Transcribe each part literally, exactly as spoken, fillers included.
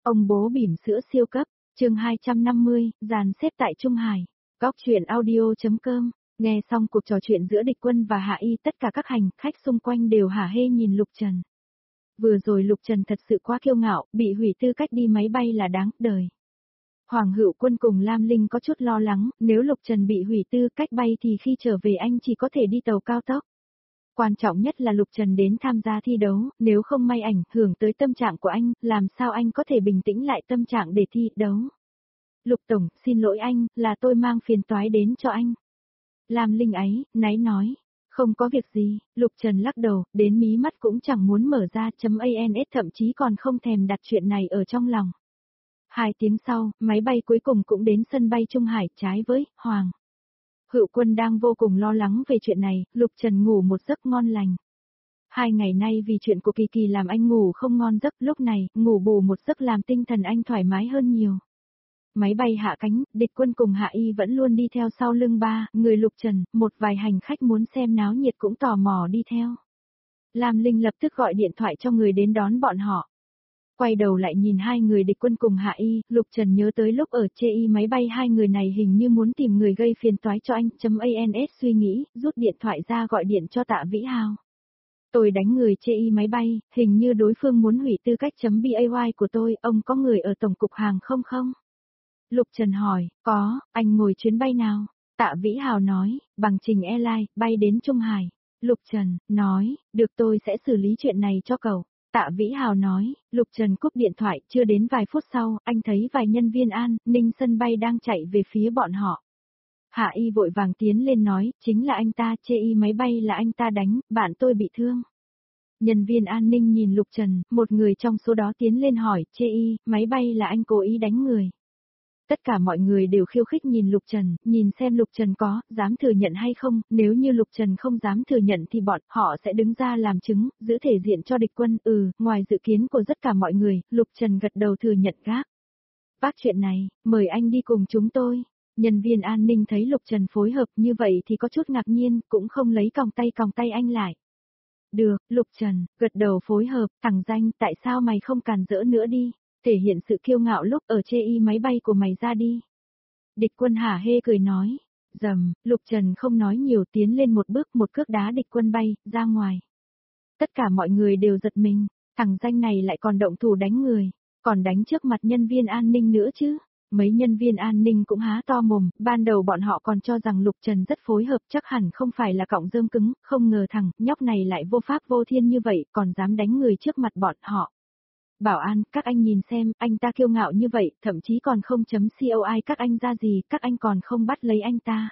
Ông bố bỉm sữa siêu cấp, chương hai trăm năm mươi, dàn xếp tại Trung Hải. Góc chuyện audio.com, nghe xong cuộc trò chuyện giữa địch quân và Hạ Y, tất cả các hành khách xung quanh đều hả hê nhìn Lục Trần. Vừa rồi Lục Trần thật sự quá kiêu ngạo, bị hủy tư cách đi máy bay là đáng đời. Hoàng Hữu Quân cùng Lam Linh có chút lo lắng, nếu Lục Trần bị hủy tư cách bay thì khi trở về anh chỉ có thể đi tàu cao tốc. Quan trọng nhất là Lục Trần đến tham gia thi đấu, nếu không may ảnh hưởng tới tâm trạng của anh, làm sao anh có thể bình tĩnh lại tâm trạng để thi đấu. Lục Tổng, xin lỗi anh, là tôi mang phiền toái đến cho anh. Lam Linh ấy, náy nói, không có việc gì, Lục Trần lắc đầu, đến mí mắt cũng chẳng muốn mở ra chấm ans thậm chí còn không thèm đặt chuyện này ở trong lòng. Hai tiếng sau, máy bay cuối cùng cũng đến sân bay Trung Hải, trái với Hoàng Hữu Quân đang vô cùng lo lắng về chuyện này, Lục Trần ngủ một giấc ngon lành. Hai ngày nay vì chuyện của Kỳ Kỳ làm anh ngủ không ngon giấc, lúc này, ngủ bù một giấc làm tinh thần anh thoải mái hơn nhiều. Máy bay hạ cánh, địch quân cùng Hạ Y vẫn luôn đi theo sau lưng ba, người Lục Trần, một vài hành khách muốn xem náo nhiệt cũng tò mò đi theo. Lam Linh lập tức gọi điện thoại cho người đến đón bọn họ. Quay đầu lại nhìn hai người địch quân cùng Hạ Y, Lục Trần nhớ tới lúc ở chê y máy bay hai người này hình như muốn tìm người gây phiền toái cho anh, chấm ans suy nghĩ, rút điện thoại ra gọi điện cho Tạ Vĩ Hào. Tôi đánh người chê y máy bay, hình như đối phương muốn hủy tư cách chấm bay của tôi, ông có người ở tổng cục hàng không không? Lục Trần hỏi, có, anh ngồi chuyến bay nào? Tạ Vĩ Hào nói, bằng Trình Airlines, bay đến Trung Hải. Lục Trần, nói, được tôi sẽ xử lý chuyện này cho cậu. Tạ Vĩ Hào nói, Lục Trần cúp điện thoại, chưa đến vài phút sau, anh thấy vài nhân viên an ninh sân bay đang chạy về phía bọn họ. Hạ Y vội vàng tiến lên nói, chính là anh ta, chê y máy bay là anh ta đánh, bạn tôi bị thương. Nhân viên an ninh nhìn Lục Trần, một người trong số đó tiến lên hỏi, chê y, máy bay là anh cố ý đánh người. Tất cả mọi người đều khiêu khích nhìn Lục Trần, nhìn xem Lục Trần có, dám thừa nhận hay không, nếu như Lục Trần không dám thừa nhận thì bọn họ sẽ đứng ra làm chứng, giữ thể diện cho địch quân, ừ, ngoài dự kiến của tất cả mọi người, Lục Trần gật đầu thừa nhận gác. Bác chuyện này, mời anh đi cùng chúng tôi. Nhân viên an ninh thấy Lục Trần phối hợp như vậy thì có chút ngạc nhiên, cũng không lấy còng tay còng tay anh lại. Được, Lục Trần, gật đầu phối hợp, thằng danh, tại sao mày không càn rỡ nữa đi? Thể hiện sự kiêu ngạo lúc ở chê y máy bay của mày ra đi. Địch quân hả hê cười nói. Dầm, Lục Trần không nói nhiều tiến lên một bước một cước đá địch quân bay, ra ngoài. Tất cả mọi người đều giật mình, thằng danh này lại còn động thủ đánh người, còn đánh trước mặt nhân viên an ninh nữa chứ. Mấy nhân viên an ninh cũng há to mồm, ban đầu bọn họ còn cho rằng Lục Trần rất phối hợp chắc hẳn không phải là cọng rơm cứng, không ngờ thằng nhóc này lại vô pháp vô thiên như vậy, còn dám đánh người trước mặt bọn họ. Bảo an, các anh nhìn xem, anh ta kiêu ngạo như vậy, thậm chí còn không chấm coi các anh ra gì, các anh còn không bắt lấy anh ta.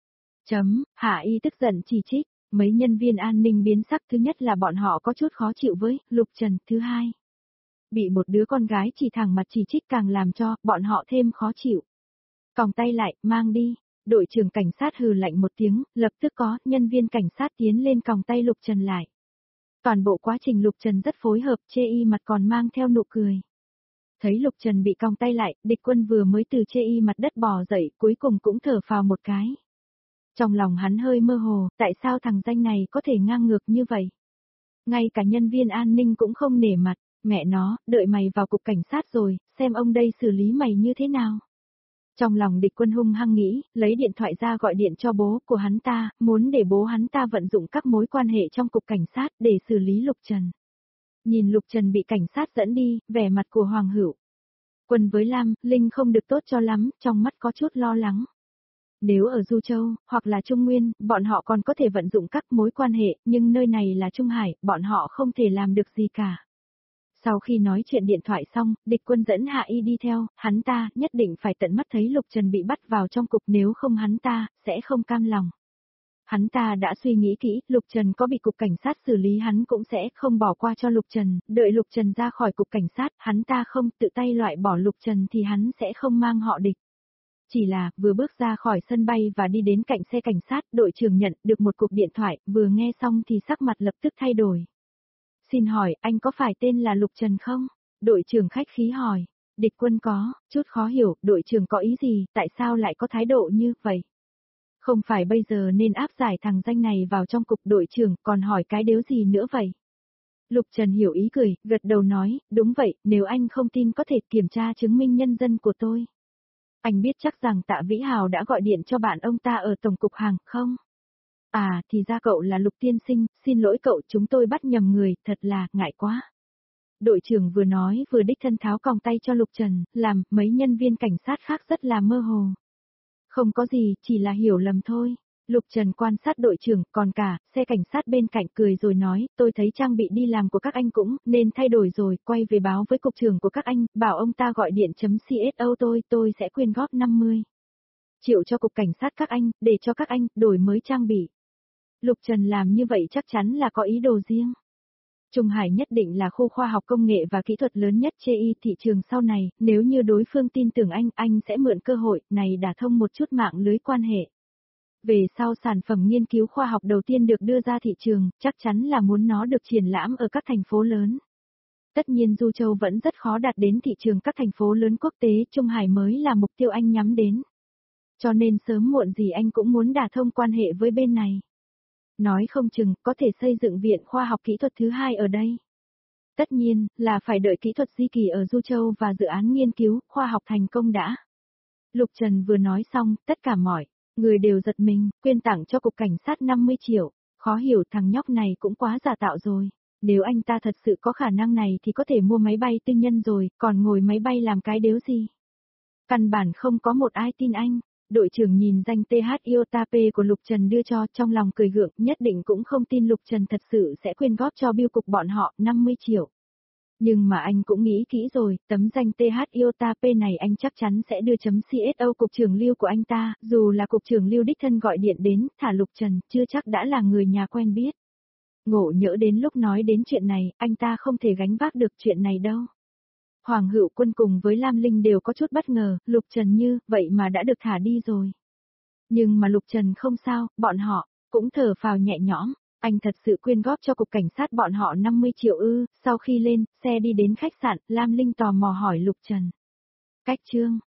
Chấm, Hạ Y tức giận chỉ trích, mấy nhân viên an ninh biến sắc, thứ nhất là bọn họ có chút khó chịu với Lục Trần, thứ hai. Bị một đứa con gái chỉ thẳng mặt chỉ trích càng làm cho bọn họ thêm khó chịu. Còng tay lại, mang đi, đội trưởng cảnh sát hừ lạnh một tiếng, lập tức có nhân viên cảnh sát tiến lên còng tay Lục Trần lại. Toàn bộ quá trình Lục Trần rất phối hợp, chê y mặt còn mang theo nụ cười. Thấy Lục Trần bị còng tay lại, địch quân vừa mới từ chê y mặt đất bò dậy, cuối cùng cũng thở phào một cái. Trong lòng hắn hơi mơ hồ, tại sao thằng danh này có thể ngang ngược như vậy? Ngay cả nhân viên an ninh cũng không nể mặt, mẹ nó, đợi mày vào cục cảnh sát rồi, xem ông đây xử lý mày như thế nào. Trong lòng địch quân hung hăng nghĩ, lấy điện thoại ra gọi điện cho bố của hắn ta, muốn để bố hắn ta vận dụng các mối quan hệ trong cục cảnh sát để xử lý Lục Trần. Nhìn Lục Trần bị cảnh sát dẫn đi, vẻ mặt của Hoàng Hữu Quân với Lam Linh không được tốt cho lắm, trong mắt có chút lo lắng. Nếu ở Du Châu, hoặc là Trung Nguyên, bọn họ còn có thể vận dụng các mối quan hệ, nhưng nơi này là Trung Hải, bọn họ không thể làm được gì cả. Sau khi nói chuyện điện thoại xong, địch quân dẫn Hạ Y đi theo, hắn ta nhất định phải tận mắt thấy Lục Trần bị bắt vào trong cục, nếu không hắn ta sẽ không cam lòng. Hắn ta đã suy nghĩ kỹ, Lục Trần có bị cục cảnh sát xử lý hắn cũng sẽ không bỏ qua cho Lục Trần, đợi Lục Trần ra khỏi cục cảnh sát, hắn ta không tự tay loại bỏ Lục Trần thì hắn sẽ không mang họ địch. Chỉ là, vừa bước ra khỏi sân bay và đi đến cạnh xe cảnh sát, đội trưởng nhận được một cuộc điện thoại, vừa nghe xong thì sắc mặt lập tức thay đổi. Xin hỏi, anh có phải tên là Lục Trần không? Đội trưởng khách khí hỏi. Địch quân có, chút khó hiểu, đội trưởng có ý gì, tại sao lại có thái độ như vậy? Không phải bây giờ nên áp giải thằng danh này vào trong cục, đội trưởng, còn hỏi cái đếu gì nữa vậy? Lục Trần hiểu ý cười, gật đầu nói, đúng vậy, nếu anh không tin có thể kiểm tra chứng minh nhân dân của tôi. Anh biết chắc rằng Tạ Vĩ Hào đã gọi điện cho bạn ông ta ở Tổng cục Hàng, không? À, thì ra cậu là Lục tiên sinh, xin lỗi cậu, chúng tôi bắt nhầm người, thật là, ngại quá. Đội trưởng vừa nói vừa đích thân tháo còng tay cho Lục Trần, làm mấy nhân viên cảnh sát khác rất là mơ hồ. Không có gì, chỉ là hiểu lầm thôi. Lục Trần quan sát đội trưởng, còn cả, xe cảnh sát bên cạnh cười rồi nói, tôi thấy trang bị đi làm của các anh cũng nên thay đổi rồi, quay về báo với cục trưởng của các anh, bảo ông ta gọi điện chấm xô tôi, tôi sẽ quyên góp năm mươi triệu cho cục cảnh sát các anh, để cho các anh đổi mới trang bị. Lục Trần làm như vậy chắc chắn là có ý đồ riêng. Trung Hải nhất định là khu khoa học công nghệ và kỹ thuật lớn nhất trên y thị trường sau này, nếu như đối phương tin tưởng anh, anh sẽ mượn cơ hội này đả thông một chút mạng lưới quan hệ. Về sau sản phẩm nghiên cứu khoa học đầu tiên được đưa ra thị trường, chắc chắn là muốn nó được triển lãm ở các thành phố lớn. Tất nhiên Du Châu vẫn rất khó đạt đến thị trường các thành phố lớn quốc tế, Trung Hải mới là mục tiêu anh nhắm đến. Cho nên sớm muộn gì anh cũng muốn đả thông quan hệ với bên này. Nói không chừng, có thể xây dựng viện khoa học kỹ thuật thứ hai ở đây. Tất nhiên, là phải đợi kỹ thuật di kỳ ở Du Châu và dự án nghiên cứu, khoa học thành công đã. Lục Trần vừa nói xong, tất cả mọi người đều giật mình, quyên tặng cho cục cảnh sát năm mươi triệu. Khó hiểu thằng nhóc này cũng quá giả tạo rồi. Nếu anh ta thật sự có khả năng này thì có thể mua máy bay tư nhân rồi, còn ngồi máy bay làm cái đếu gì. Căn bản không có một ai tin anh. Đội trưởng nhìn danh tê hát Iota P của Lục Trần đưa cho, trong lòng cười gượng, nhất định cũng không tin Lục Trần thật sự sẽ quyên góp cho bưu cục bọn họ năm mươi triệu. Nhưng mà anh cũng nghĩ kỹ rồi, tấm danh tê hát Iota P này anh chắc chắn sẽ đưa chấm xô cục trưởng Lưu của anh ta, dù là cục trưởng Lưu đích thân gọi điện đến, thả Lục Trần, chưa chắc đã là người nhà quen biết. Ngộ nhỡ đến lúc nói đến chuyện này, anh ta không thể gánh vác được chuyện này đâu. Hoàng Hữu Quân cùng với Lam Linh đều có chút bất ngờ, Lục Trần như, vậy mà đã được thả đi rồi. Nhưng mà Lục Trần không sao, bọn họ, cũng thở phào nhẹ nhõm, anh thật sự quyên góp cho cục cảnh sát bọn họ năm mươi triệu ư, sau khi lên, xe đi đến khách sạn, Lam Linh tò mò hỏi Lục Trần. Cách chương.